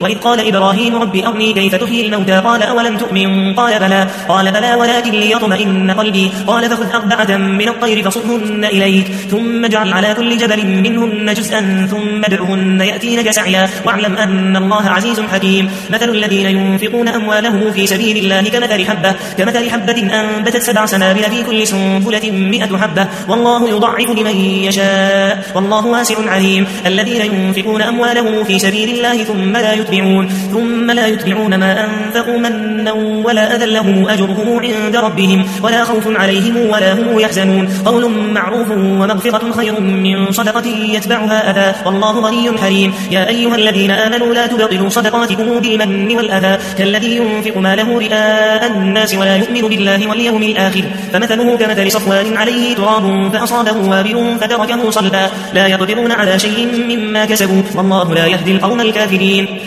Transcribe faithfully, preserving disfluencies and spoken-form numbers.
وإذ قال إبراهيم رب أرني كيف تحيي الموتى قال أولم تؤمن قال بلى قال بلى ولكن ليطمئن قلبي قال فخذ أربعة من الطير فصرهن إليك ثم اجعل على كل جبل منهن جزءا ثم ادعهن يأتينك سعيا واعلم أن الله عزيز حكيم مثل الذين ينفقون أموالهم في سبيل الله كمثل حبة كمثل حبة أنبتت سبع سنابل في كل سنبلة مئة حبة والله يضعف لمن يشاء والله واسع عليم الذين ينفقون أموالهم في سبيل الله ثم لا يتبعون ثم لا يتبعون ما أنفقوا منا ولا أذى لهم أجرهم عند ربهم ولا خوف عليهم ولا هم يحزنون قول معروف ومغفرة خير من صدقة يتبعها أذى والله غني حليم يا أيها الذين آمنوا لا تبطلوا صدقاتكم بالمن والأذى كالذي ينفق ماله رئاء الناس ولا يؤمن بالله واليوم الآخر فمثله كمثل صفوان عليه تراب فأصابه وابل فتركه صلبا لا يقدرون على شيء مما كسبوا والله لا يهدي القوم الكافرين